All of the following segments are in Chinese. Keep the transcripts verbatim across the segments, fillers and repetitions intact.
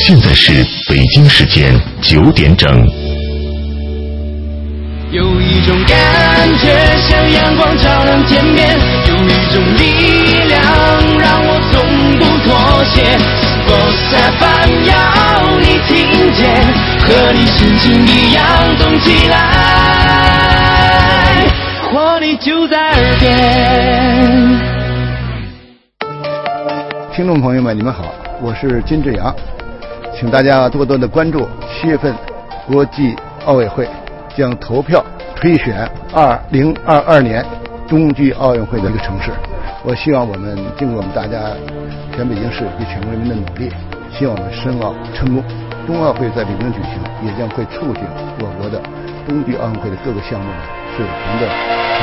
现在是北京时间九点整。 有一种感觉像阳光照亮天边，有一种力量让我从不妥协。Boss F M 要你听见，和你心情一样动起来，活力就在耳边。 听众朋友们，你们好，我是金志扬，请大家多多的关注七月份国际奥委会将投票推选二零二二年冬季奥运会的一个城市。我希望我们经过我们大家全北京市及全国人民的努力，希望我们申奥成功。冬奥会在北京举行，也将会促进我国的冬季奥运会的各个项目水平的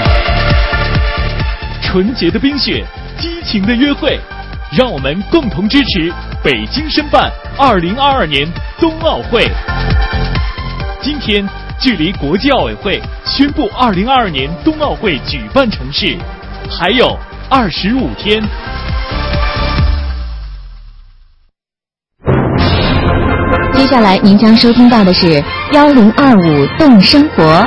纯洁的冰雪，激情的约会，让我们共同支持北京申办二零二二年冬奥会。今天距离国际奥委会宣布二零二二年冬奥会举办城市还有二十五天。 接下来您将收听到的是幺零二五动生活。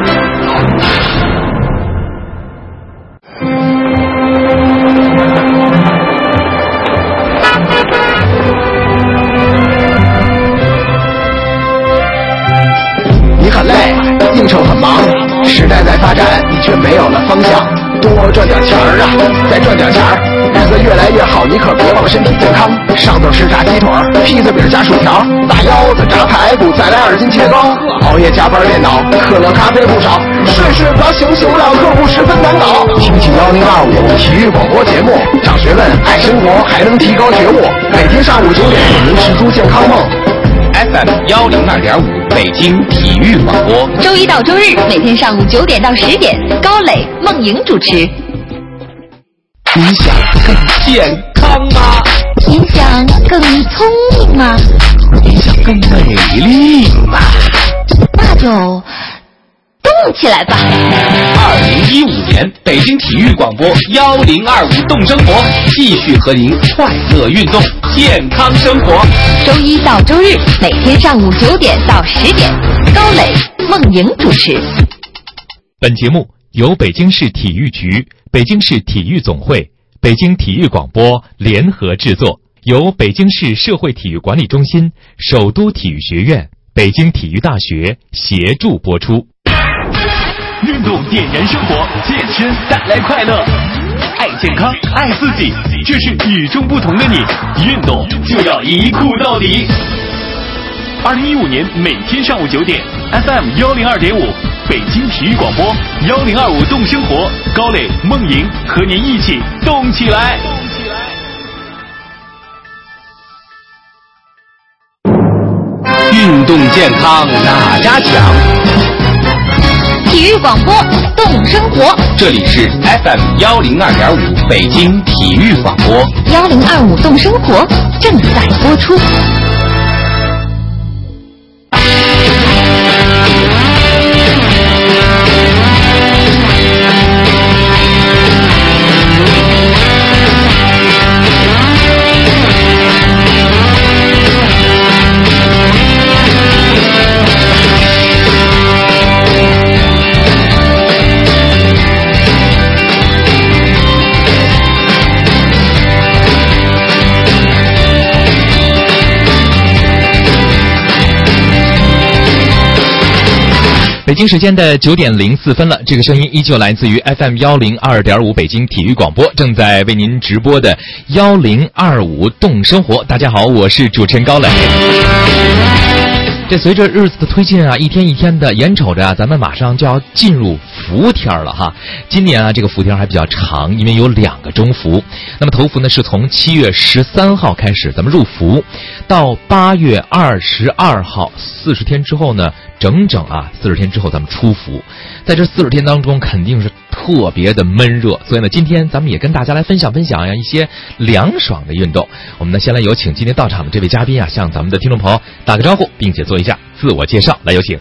你很累，应酬很忙，时代在发展，你却没有了方向。多赚点钱儿啊，再赚点钱儿，日子越来越好，你可别忘身体健康。上顿是炸鸡腿，披萨饼加薯条，大腰子炸排骨，再来二斤切糕。熬夜加班电脑，可乐咖啡不少，睡睡不着醒醒不了，客户十分难搞。听听幺零二五体育广播节目，长学问，爱生活，还能提高觉悟。每天上午九点，给您实出健康梦。 F M 幺零二点五北京体育广播， 周一到周日每天上午九点到十点，高磊、梦莹主持。 你想更健康吗？ 你想更聪明吗？ 你想更美丽吗？ 那就动起来吧！ 二零一五年北京体育广播幺零二五动生活，继续和您快乐运动，健康生活。 周一到周日每天上午九点到十点，高磊、梦莹主持。 本节目由北京市体育局、北京市体育总会、北京体育广播联合制作，由北京市社会体育管理中心、首都体育学院、北京体育大学协助播出。运动点燃生活，健身带来快乐，爱健康，爱自己，这是与众不同的你。运动就要一酷到底。二零一五年每天上午九点 ，F M 幺零二点五，北京体育广播幺零二五动生活，高磊、梦莹和您一起动起来。 运动健康哪家强？ 体育广播动生活， 这里是 F M 幺零二点五北京体育广播， 幺零二五动生活正在播出。 北京时间的九点零四分了，这个声音依旧来自于 F M 幺零二点五北京体育广播，正在为您直播的幺零二五动生活。大家好，我是主持人高磊。这随着日子的推进啊，一天一天的，眼瞅着啊，咱们马上就要进入伏天了哈。今年啊，这个伏天还比较长，因为有两个中伏。那么头伏呢，是从七月十三号开始，咱们入伏，到八月二十二号，四十天之后呢，整整啊四十天之后咱们出伏。在这四十天当中，肯定是特别的闷热，所以呢，今天咱们也跟大家来分享分享呀一些凉爽的运动。我们呢，先来有请今天到场的这位嘉宾啊，向咱们的听众朋友打个招呼，并且做一下自我介绍。来，有请。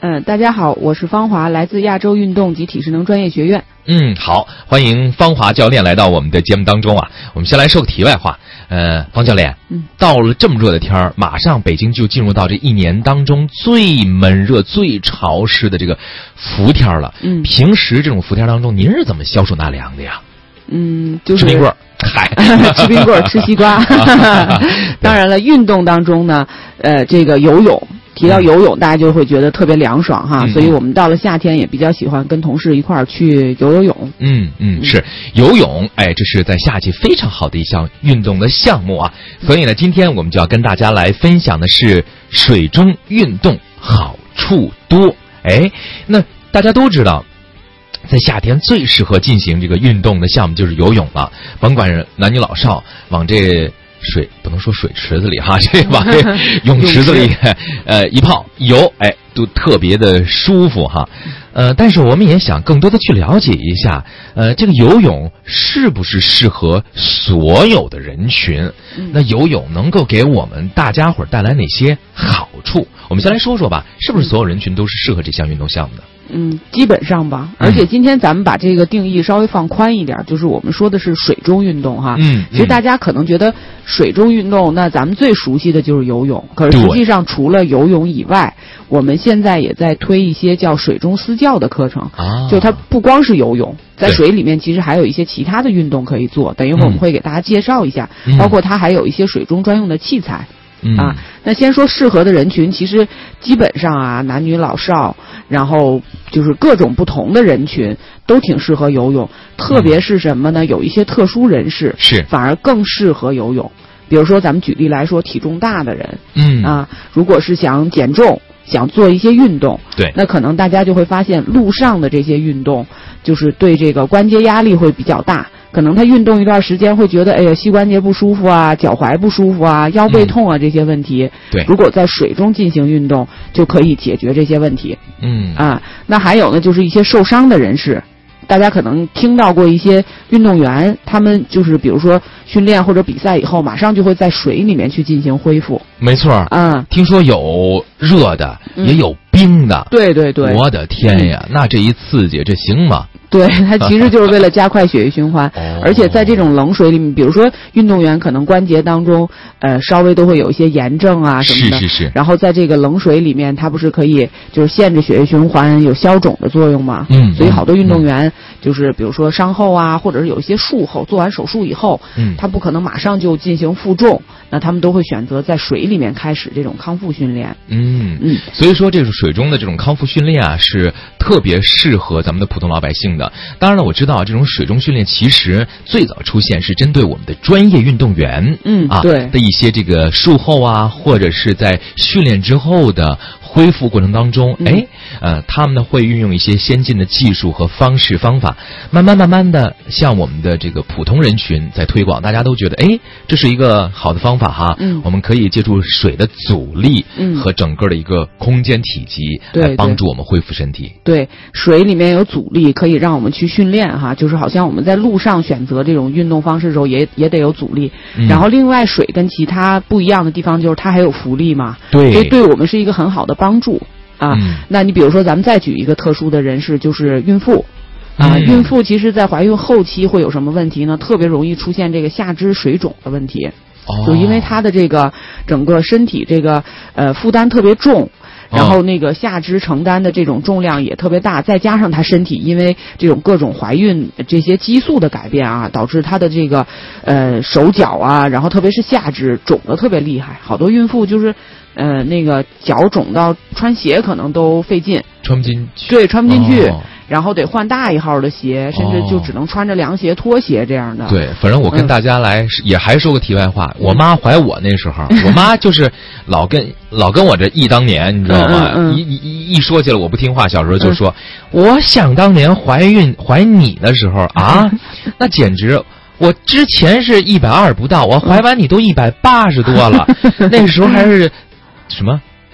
嗯，大家好，我是方华，来自亚洲运动及体适能专业学院。 嗯，好，欢迎方华教练来到我们的节目当中啊。我们先来说个题外话，呃，方教练， 嗯， 到了这么热的天儿，马上北京就进入到这一年当中最闷热、最潮湿的这个伏天了。 嗯， 平时这种伏天当中，您是怎么消暑纳凉的呀？ 嗯，就是吃冰棍儿，嗨， 吃冰棍儿，吃西瓜。当然了，运动当中呢，呃，这个游泳。提到游泳，大家就会觉得特别凉爽哈，嗯、所以我们到了夏天也比较喜欢跟同事一块儿去游游泳。 嗯嗯，是游泳，哎，这是在夏季非常好的一项运动的项目啊。所以呢，今天我们就要跟大家来分享的是水中运动好处多。哎，那大家都知道，在夏天最适合进行这个运动的项目就是游泳了，甭管是男女老少，往这。水不能说水池子里哈，这往这泳池子里，呃，一泡一游，哎，都特别的舒服哈。呃，但是我们也想更多的去了解一下，呃，这个游泳是不是适合所有的人群？那游泳能够给我们大家伙带来哪些好处？我们先来说说吧，是不是所有人群都是适合这项运动项目的？ 嗯，基本上吧。而且今天咱们把这个定义稍微放宽一点，嗯、就是我们说的是水中运动哈。 嗯， 其实大家可能觉得水中运动，那咱们最熟悉的就是游泳。可是实际上，除了游泳以外，我们现在也在推一些叫水中私教的课程。啊，就它不光是游泳，在水里面其实还有一些其他的运动可以做。等一会儿我们会给大家介绍一下，嗯、包括它还有一些水中专用的器材。 嗯、 啊，那先说适合的人群，其实基本上啊，男女老少，然后就是各种不同的人群都挺适合游泳。特别是什么呢？有一些特殊人士是反而更适合游泳。比如说，咱们举例来说，体重大的人， 嗯啊，如果是想减重，想做一些运动， 对， 那可能大家就会发现，路上的这些运动，就是对这个关节压力会比较大。可能他运动一段时间会觉得，哎呀，膝关节不舒服啊，脚踝不舒服啊，腰背痛啊、嗯、这些问题。 对， 如果在水中进行运动，就可以解决这些问题。 嗯啊，那还有呢，就是一些受伤的人士，大家可能听到过一些运动员，他们就是比如说训练或者比赛以后，马上就会在水里面去进行恢复。 没错， 嗯， 听说有热的，嗯、也有冰的。 对对对， 我的天呀，嗯、那这一刺激，这行吗？ 对，它其实就是为了加快血液循环， 哦、 而且在这种冷水里面，比如说运动员可能关节当中，呃，稍微都会有一些炎症啊什么的， 是是是。 然后在这个冷水里面，它不是可以就是限制血液循环，有消肿的作用吗？ 嗯。 所以好多运动员就是比如说伤后啊，或者是有一些术后做完手术以后， 嗯， 他不可能马上就进行负重，那他们都会选择在水里面开始这种康复训练。 嗯嗯。 所以说，这个水中的这种康复训练啊，是特别适合咱们的普通老百姓的。当然了，我知道这种水中训练其实最早出现是针对我们的专业运动员， 嗯啊， 对的一些这个术后啊，或者是在训练之后的恢复过程当中， 嗯、 哎，呃，他们呢会运用一些先进的技术和方式方法，慢慢慢慢的向我们的这个普通人群在推广，大家都觉得，哎，这是一个好的方法哈， 嗯， 我们可以借助水的阻力， 嗯， 和整个的一个空间体积， 对， 来帮助我们恢复身体。 对，水里面有阻力，可以让我们去训练哈，就是好像我们在路上选择这种运动方式的时候也，也也得有阻力。 嗯、 然后，另外水跟其他不一样的地方就是它还有浮力嘛， 对， 所以对我们是一个很好的帮助啊。 嗯、 那你比如说，咱们再举一个特殊的人士，就是孕妇。啊， 嗯、 孕妇其实在怀孕后期会有什么问题呢？特别容易出现这个下肢水肿的问题， 哦、 就因为她的这个整个身体这个呃负担特别重。然后那个下肢承担的这种重量也特别大，再加上她身体因为这种各种怀孕这些激素的改变啊，导致她的这个呃手脚啊，然后特别是下肢肿得特别厉害，好多孕妇就是呃那个脚肿到穿鞋可能都费劲， 穿不进去， 对，穿不进去。 哦， 然后得换大一号的鞋，甚至就只能穿着凉鞋、拖鞋这样的。 对，反正我跟大家来、嗯、也还说个题外话，我妈怀我那时候，我妈就是老跟老跟我这忆当年，你知道吗？ 嗯嗯、 一一一说起来我不听话，小时候就说，嗯、我想当年怀孕怀你的时候啊，那简直。我之前是一百二不到，我怀完你都一百八十多了，那时候还是什么？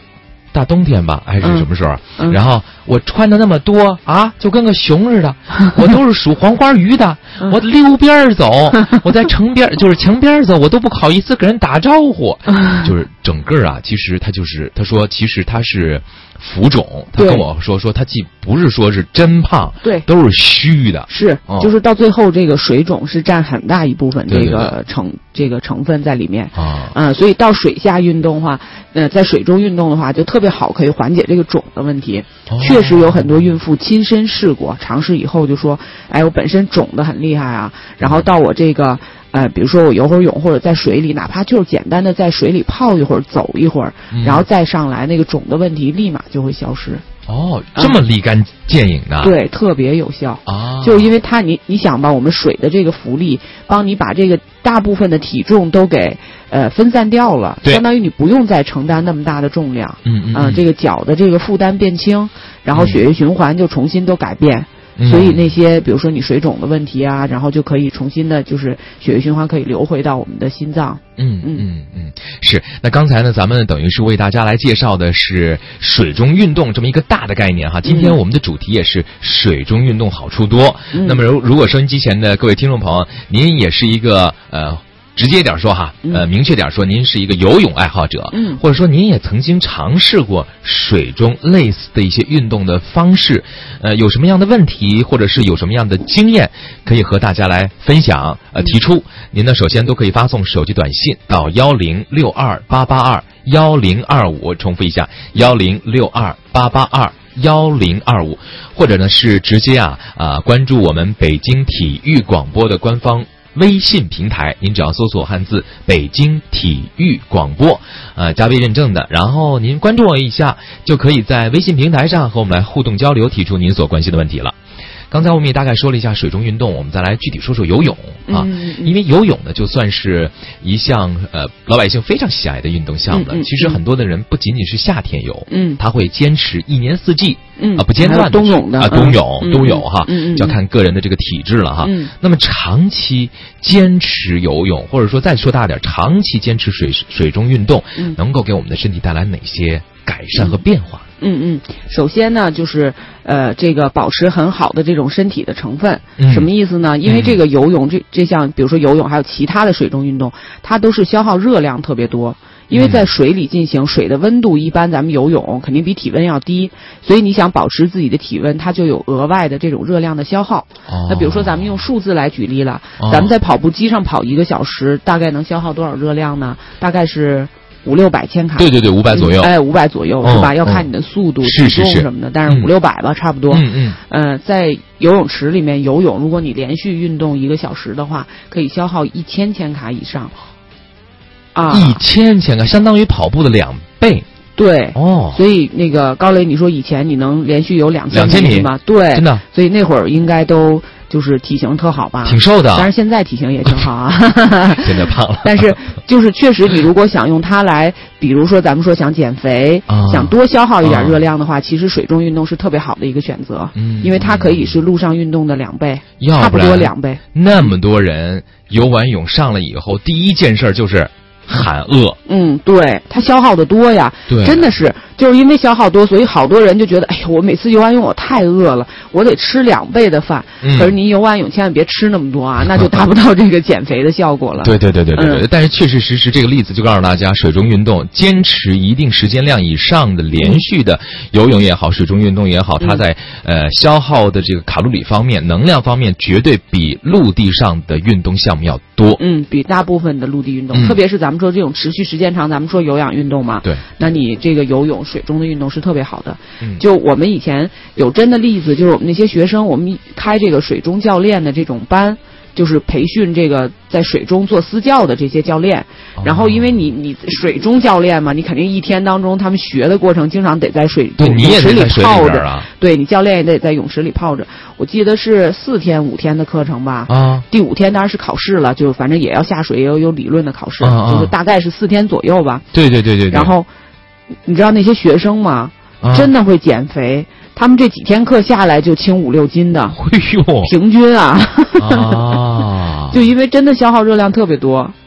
大冬天吧，还是什么时候？ 嗯嗯、 然后我穿的那么多啊，就跟个熊似的。我都是属黄花鱼的， 嗯、 我溜边走，我在城边就是墙边走，我都不好意思跟人打招呼。 嗯、 就是整个啊，其实他就是他说，其实他是浮肿。他跟我说说，他既不是说是真胖， 对， 都是虚的。 是， 哦、 就是到最后这个水肿是占很大一部分这个对对对成这个成分在里面啊。 嗯、呃，所以到水下运动的话，呃，在水中运动的话就特别好，可以缓解这个肿的问题。 哦、 确实有很多孕妇亲身试过，尝试以后就说，哎，我本身肿得很厉害啊，然后到我这个。呃，比如说我游会儿泳，或者在水里，哪怕就是简单的在水里泡一会儿、走一会儿， 嗯、 然后再上来，那个肿的问题立马就会消失。 哦，这么立竿见影的、 嗯？对，特别有效啊！ 就是因为它，你你想吧，我们水的这个浮力，帮你把这个大部分的体重都给呃分散掉了，相当于你不用再承担那么大的重量。 嗯嗯。 啊、呃，这个脚的这个负担变轻，然后血液循环就重新都改变。 嗯所以那些比如说你水肿的问题啊，然后就可以重新的，就是血液循环可以流回到我们的心脏。 嗯嗯嗯，是。那刚才呢，咱们等于是为大家来介绍的是水中运动这么一个大的概念哈。今天我们的主题也是水中运动好处多。嗯、那么如如果收音机前的各位听众朋友，您也是一个呃。直接点说哈，呃，明确点说，您是一个游泳爱好者， 嗯， 或者说您也曾经尝试过水中类似的一些运动的方式，呃，有什么样的问题，或者是有什么样的经验，可以和大家来分享，呃，提出。您呢，首先都可以发送手机短信到幺零六二八八二幺零二五，重复一下幺零六二八八二幺零二五，或者呢是直接啊啊、呃、关注我们北京体育广播的官方微信平台，您只要搜索汉字北京体育广播，呃，加微认证的，然后您关注我一下，就可以在微信平台上和我们来互动交流，提出您所关心的问题了。刚才我们也大概说了一下水中运动，我们再来具体说说游泳啊。 嗯嗯、 因为游泳呢，就算是一项呃老百姓非常喜爱的运动项目了。 嗯嗯、 其实很多的人不仅仅是夏天游， 嗯， 他会坚持一年四季， 嗯啊不间断的冬泳的啊冬泳、 嗯、 都有哈， 嗯嗯， 就要看个人的这个体质了哈。 嗯， 那么长期坚持游泳，或者说再说大点，长期坚持水水中运动， 嗯， 能够给我们的身体带来哪些改善和变化？ 嗯嗯，首先呢，就是呃，这个保持很好的这种身体的成分， 嗯、 什么意思呢？因为这个游泳这这项，比如说游泳，还有其他的水中运动，它都是消耗热量特别多。因为在水里进行，水的温度一般咱们游泳肯定比体温要低，所以你想保持自己的体温，它就有额外的这种热量的消耗。 哦、 那比如说咱们用数字来举例了， 哦、 咱们在跑步机上跑一个小时，大概能消耗多少热量呢？大概是五六百千卡。 对对对，五百左右。 嗯、哎，五百左右、 嗯、 是吧？要看你的速度、 体重什么的，但是五六百吧，差不多。 嗯嗯。 呃，在游泳池里面游泳，如果你连续运动一个小时的话，可以消耗一千千卡以上。啊， 一千千卡相当于跑步的两倍。 对， 哦， 所以那个高磊，你说以前你能连续游两千米吗？对， 真的。 所以那会儿应该都就是体型特好吧？ 挺瘦的。 但是现在体型也挺好啊。 现在胖了。 但是就是确实，你如果想用它来，比如说咱们说想减肥， 啊、 想多消耗一点热量的话，啊、其实水中运动是特别好的一个选择。 嗯， 因为它可以是陆上运动的两倍， 要差不多两倍。 那么多人游完泳上来以后，第一件事就是喊饿。 嗯，对，它消耗的多呀， 对， 真的是就是因为消耗多，所以好多人就觉得，哎呀，我每次游完泳我太饿了，我得吃两倍的饭。 嗯、 可是你游完泳千万别吃那么多啊，那就达不到这个减肥的效果了。 对对对对对对。 嗯、 但是确确实实这个例子就告诉大家，水中运动坚持一定时间量以上的连续的游泳也好，水中运动也好，它在、嗯、呃消耗的这个卡路里方面、能量方面，绝对比陆地上的运动项目要多。 嗯，比大部分的陆地运动， 嗯、 特别是咱们说这种持续时间长，咱们说有氧运动嘛， 对， 那你这个游泳、水中的运动是特别好的。 嗯， 就我们以前有真的例子，就是我们那些学生，我们开这个水中教练的这种班，就是培训这个在水中做私教的这些教练。 哦、 然后因为你你水中教练嘛，你肯定一天当中他们学的过程经常得在水对泳池里泡着， 啊、 对你教练也得在泳池里泡着。我记得是四天五天的课程吧， 啊， 第五天当然是考试了，就反正也要下水，也有有理论的考试， 啊啊、 就是大概是四天左右吧。 对对对 对, 对。 然后你知道那些学生吗？ 啊、 真的会减肥，他们这几天课下来就轻五六斤的， 哎呦， 平均啊， 啊， 就因为真的消耗热量特别多。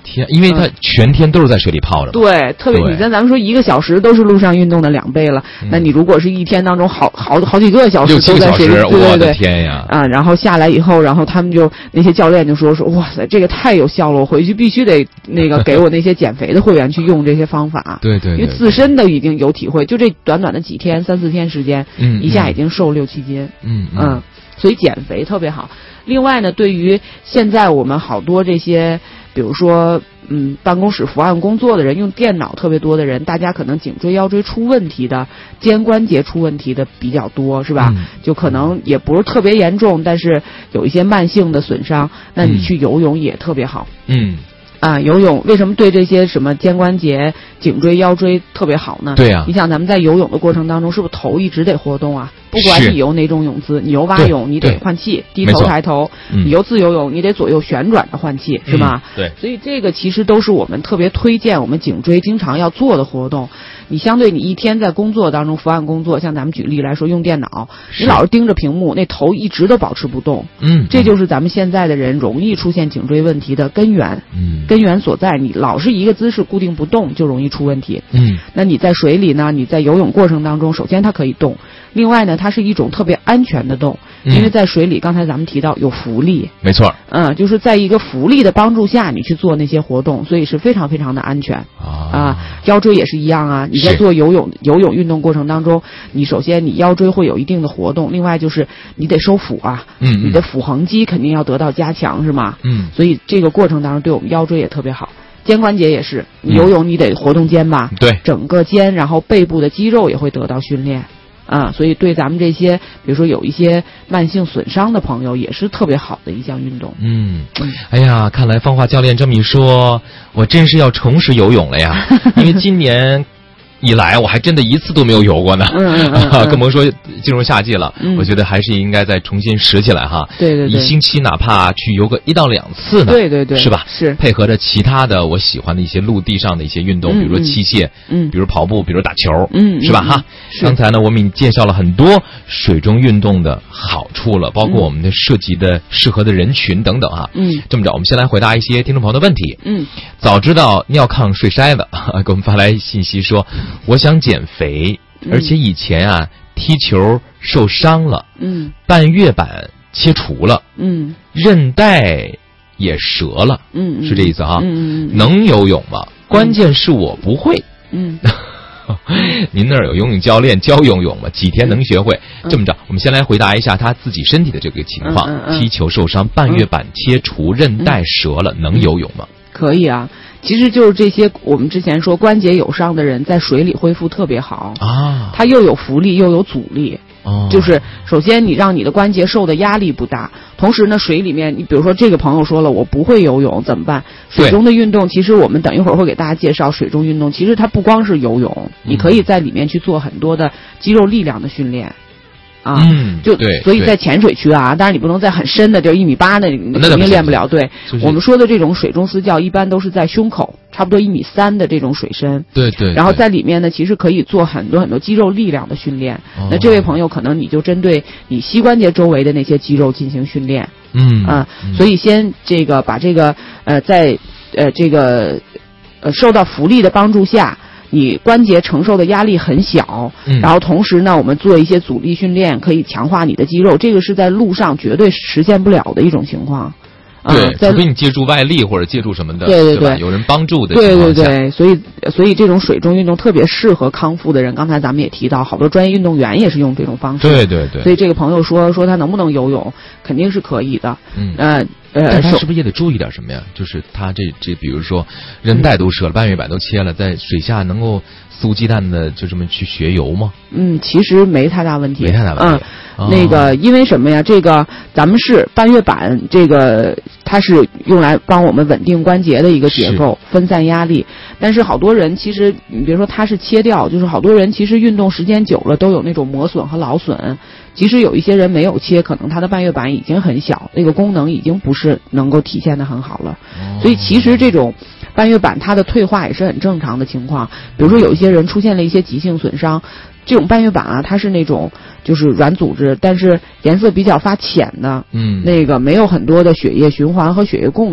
天，因为它全天都是在水里泡着。 对，特别你跟咱们说一个小时都是陆上运动的两倍了，嗯、那你如果是一天当中好好好几个小时都在水里，对对对， 我的天呀！ 啊，然后下来以后，然后他们就那些教练就说说，哇塞，这个太有效了，我回去必须得那个给我那些减肥的会员去用这些方法。 对对， 因为自身都已经有体会，就这短短的几天三四天时间， 嗯， 一下已经瘦六七斤， 嗯嗯。嗯所以减肥特别好。另外呢，对于现在我们好多这些，比如说，嗯，办公室伏案工作的人，用电脑特别多的人，大家可能颈椎、腰椎出问题的，肩关节出问题的比较多，是吧？ 嗯、 就可能也不是特别严重，但是有一些慢性的损伤，那你去游泳也特别好。 嗯。 啊，游泳为什么对这些什么肩关节、颈椎、腰椎特别好呢？ 对呀、啊， 你想咱们在游泳的过程当中，是不是头一直得活动啊？不管你游哪种泳姿，你游蛙泳你得换气，低头抬头； 嗯、 你游自由泳你得左右旋转着换气，是吧？ 嗯、对。 所以这个其实都是我们特别推荐我们颈椎经常要做的活动。你相对你一天在工作当中伏案工作，像咱们举例来说，用电脑，你老是盯着屏幕，那头一直都保持不动。 嗯， 这就是咱们现在的人容易出现颈椎问题的根源。 嗯， 根源所在，你老是一个姿势固定不动，就容易出问题。 嗯， 那你在水里呢？你在游泳过程当中，首先它可以动，另外呢，它是一种特别安全的动，因为在水里，刚才咱们提到有浮力。 没错。 嗯，就是在一个浮力的帮助下，你去做那些活动，所以是非常非常的安全。 啊， 啊，腰椎也是一样啊。你在做游泳游泳运动过程当中，你首先你腰椎会有一定的活动，另外就是你得收腹啊， 嗯， 你的腹横肌肯定要得到加强，是吗？ 嗯， 所以这个过程当中对我们腰椎也特别好。肩关节也是，你游泳你得活动肩吧？ 嗯、对， 整个肩，然后背部的肌肉也会得到训练。啊，所以对咱们这些，比如说有一些慢性损伤的朋友，也是特别好的一项运动。 嗯，哎呀，看来芳华教练这么一说，我真是要重拾游泳了呀！因为今年以来，我还真的一次都没有游过呢。 嗯嗯嗯嗯更甭说进入夏季了、 嗯， 我觉得还是应该再重新拾起来哈。 对对对， 一星期哪怕去游个一到两次呢？ 对对对， 是吧？ 是配合着其他的我喜欢的一些陆地上的一些运动， 嗯、 比如说器械， 嗯， 比如跑步，比如打球， 嗯， 是吧？ 嗯、 哈。 是刚才呢，我们已经介绍了很多水中运动的好处了，包括我们的涉及的适合的人群等等哈。 嗯， 这么着，我们先来回答一些听众朋友的问题。 嗯， 早知道尿炕睡筛子，给我们发来信息说，我想减肥，而且以前啊踢球受伤了， 嗯， 半月板切除了， 嗯， 韧带也折了， 嗯， 是这意思哈。 嗯嗯， 能游泳吗？关键是我不会。 嗯。 您那儿有游泳教练教游泳吗？几天能学会？嗯、这么着，我们先来回答一下他自己身体的这个情况。 嗯嗯嗯、 踢球受伤，半月板切除，韧带折了，嗯、能游泳吗？ 可以啊，其实就是这些我们之前说关节有伤的人在水里恢复特别好啊， 它又有浮力又有阻力。 哦， 就是首先你让你的关节受的压力不大，同时呢水里面，你比如说这个朋友说了我不会游泳怎么办？水中的运动其实我们等一会儿会给大家介绍，水中运动其实它不光是游泳， 嗯、 你可以在里面去做很多的肌肉力量的训练。啊， 嗯， 就对， 所以在浅水区啊，当然你不能在很深的，就一米八那，你肯定练不了。对， 就是、 我们说的这种水中私教，一般都是在胸口，差不多一米三的这种水深。 对 对, 对。 然后在里面呢，其实可以做很多很多肌肉力量的训练。 哦、 那这位朋友可能你就针对你膝关节周围的那些肌肉进行训练。 嗯啊、 嗯， 所以先这个把这个呃在呃这个呃受到浮力的帮助下。你关节承受的压力很小， 嗯， 然后同时呢，我们做一些阻力训练，可以强化你的肌肉，这个是在路上绝对实现不了的一种情况。 对， 呃、 除非你借助外力或者借助什么的， 对对对，有人帮助的情况下。对对对，所以所以这种水中运动特别适合康复的人。刚才咱们也提到，好多专业运动员也是用这种方式。 对对对。 所以这个朋友说说他能不能游泳，肯定是可以的。 嗯。 呃呃， 但他是不是也得注意点什么呀？就是他这这，比如说韧带都折了，半月板都切了，在水下能够肆无忌惮的就这么去学游吗？ 嗯，其实没太大问题， 没太大问题。 嗯，哦、那个因为什么呀？这个咱们是半月板，这个它是用来帮我们稳定关节的一个结构，分散压力。但是好多人其实，你比如说它是切掉，就是好多人其实运动时间久了都有那种磨损和劳损。即使有一些人没有切，可能他的半月板已经很小，那个功能已经不是能够体现得很好了。 哦、 所以其实这种半月板它的退化也是很正常的情况。比如说有一些人出现了一些急性损伤，这种半月板啊，它是那种就是软组织，但是颜色比较发浅的， 嗯， 那个没有很多的血液循环和血液供应，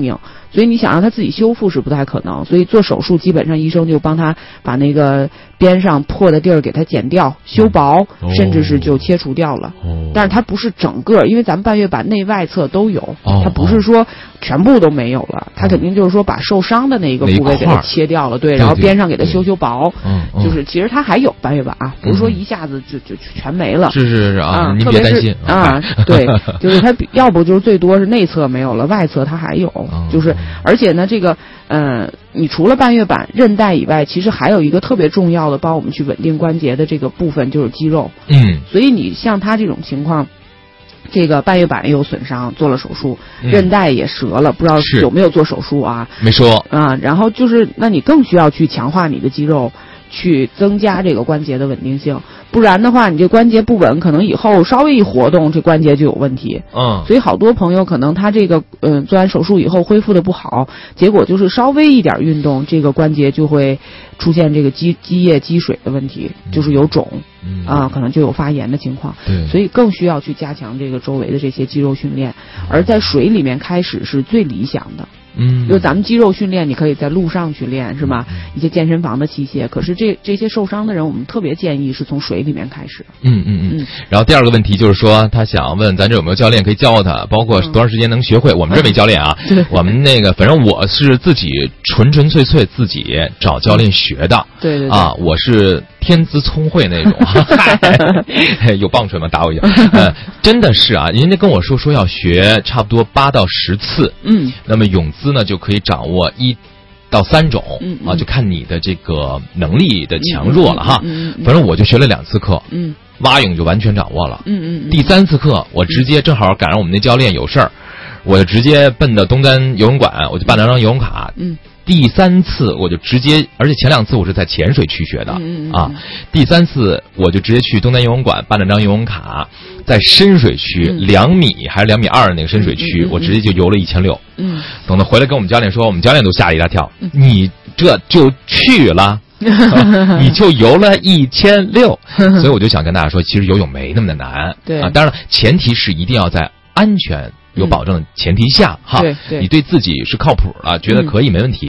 所以你想让他自己修复是不太可能，所以做手术基本上医生就帮他把那个边上破的地儿给他剪掉、修薄， 哦、 甚至是就切除掉了。 哦、 但是它不是整个，因为咱们半月板内外侧都有， 哦、 它不是说全部都没有了，它肯定就是说把受伤的那个部位给它切掉了，对，然后边上给它修修薄， 嗯， 就是其实它还有半月板啊，不是说一下子就就全没了。 是是是啊， 啊您别担心啊，对，就是它要不就是最多是内侧没有了，外侧它还有，就是而且呢，这个呃，你除了半月板、韧带以外，其实还有一个特别重要的帮我们去稳定关节的这个部分就是肌肉。 嗯， 所以你像他这种情况。这个半月板也有损伤，做了手术， 嗯、 韧带也折了，不知道有没有做手术啊？ 没说啊。然后就是，那你更需要去强化你的肌肉，去增加这个关节的稳定性。不然的话，你这关节不稳，可能以后稍微一活动，这关节就有问题。 嗯。 所以好多朋友可能他这个嗯、呃、做完手术以后恢复的不好，结果就是稍微一点运动，这个关节就会出现这个积积液积水的问题，就是有肿。 嗯啊，可能就有发炎的情况， 对， 所以更需要去加强这个周围的这些肌肉训练，而在水里面开始是最理想的。 嗯， 就咱们肌肉训练，你可以在路上去练，是吧？一些健身房的器械，可是这这些受伤的人，我们特别建议是从水里面开始。 嗯嗯嗯。然后第二个问题就是说，他想问咱这有没有教练可以教他，包括多长时间能学会？我们这没教练啊， 对， 我们那个反正我是自己纯纯粹粹自己找教练学的。 对对对。 啊，我是天资聪慧那种，有棒槌吗？打我一下。呃，真的是啊，人家跟我说说要学差不多八到十次。 嗯。 那么泳姿呢，就可以掌握一到三种， 嗯嗯、 啊，就看你的这个能力的强弱了哈。 嗯嗯嗯、 反正我就学了两次课， 嗯， 蛙泳就完全掌握了。 嗯嗯。嗯第三次课，我直接正好赶上我们那教练有事儿，我就直接奔到东单游泳馆，我就办了张游泳卡。 嗯。 第三次我就直接，而且前两次我是在浅水区学的， 嗯嗯嗯啊，第三次我就直接去东单游泳馆办了张游泳卡，在深水区两、嗯、米还是两米二的那个深水区， 嗯嗯嗯、 我直接就游了一千六。 嗯， 等到回来跟我们教练说，我们教练都吓了一大跳，嗯、你这就去了。你就游了一千六，所以我就想跟大家说，其实游泳没那么的难。 对啊，当然了，前提是一定要在安全有保证的前提下、嗯、哈， 对对， 你对自己是靠谱了，觉得可以没问题。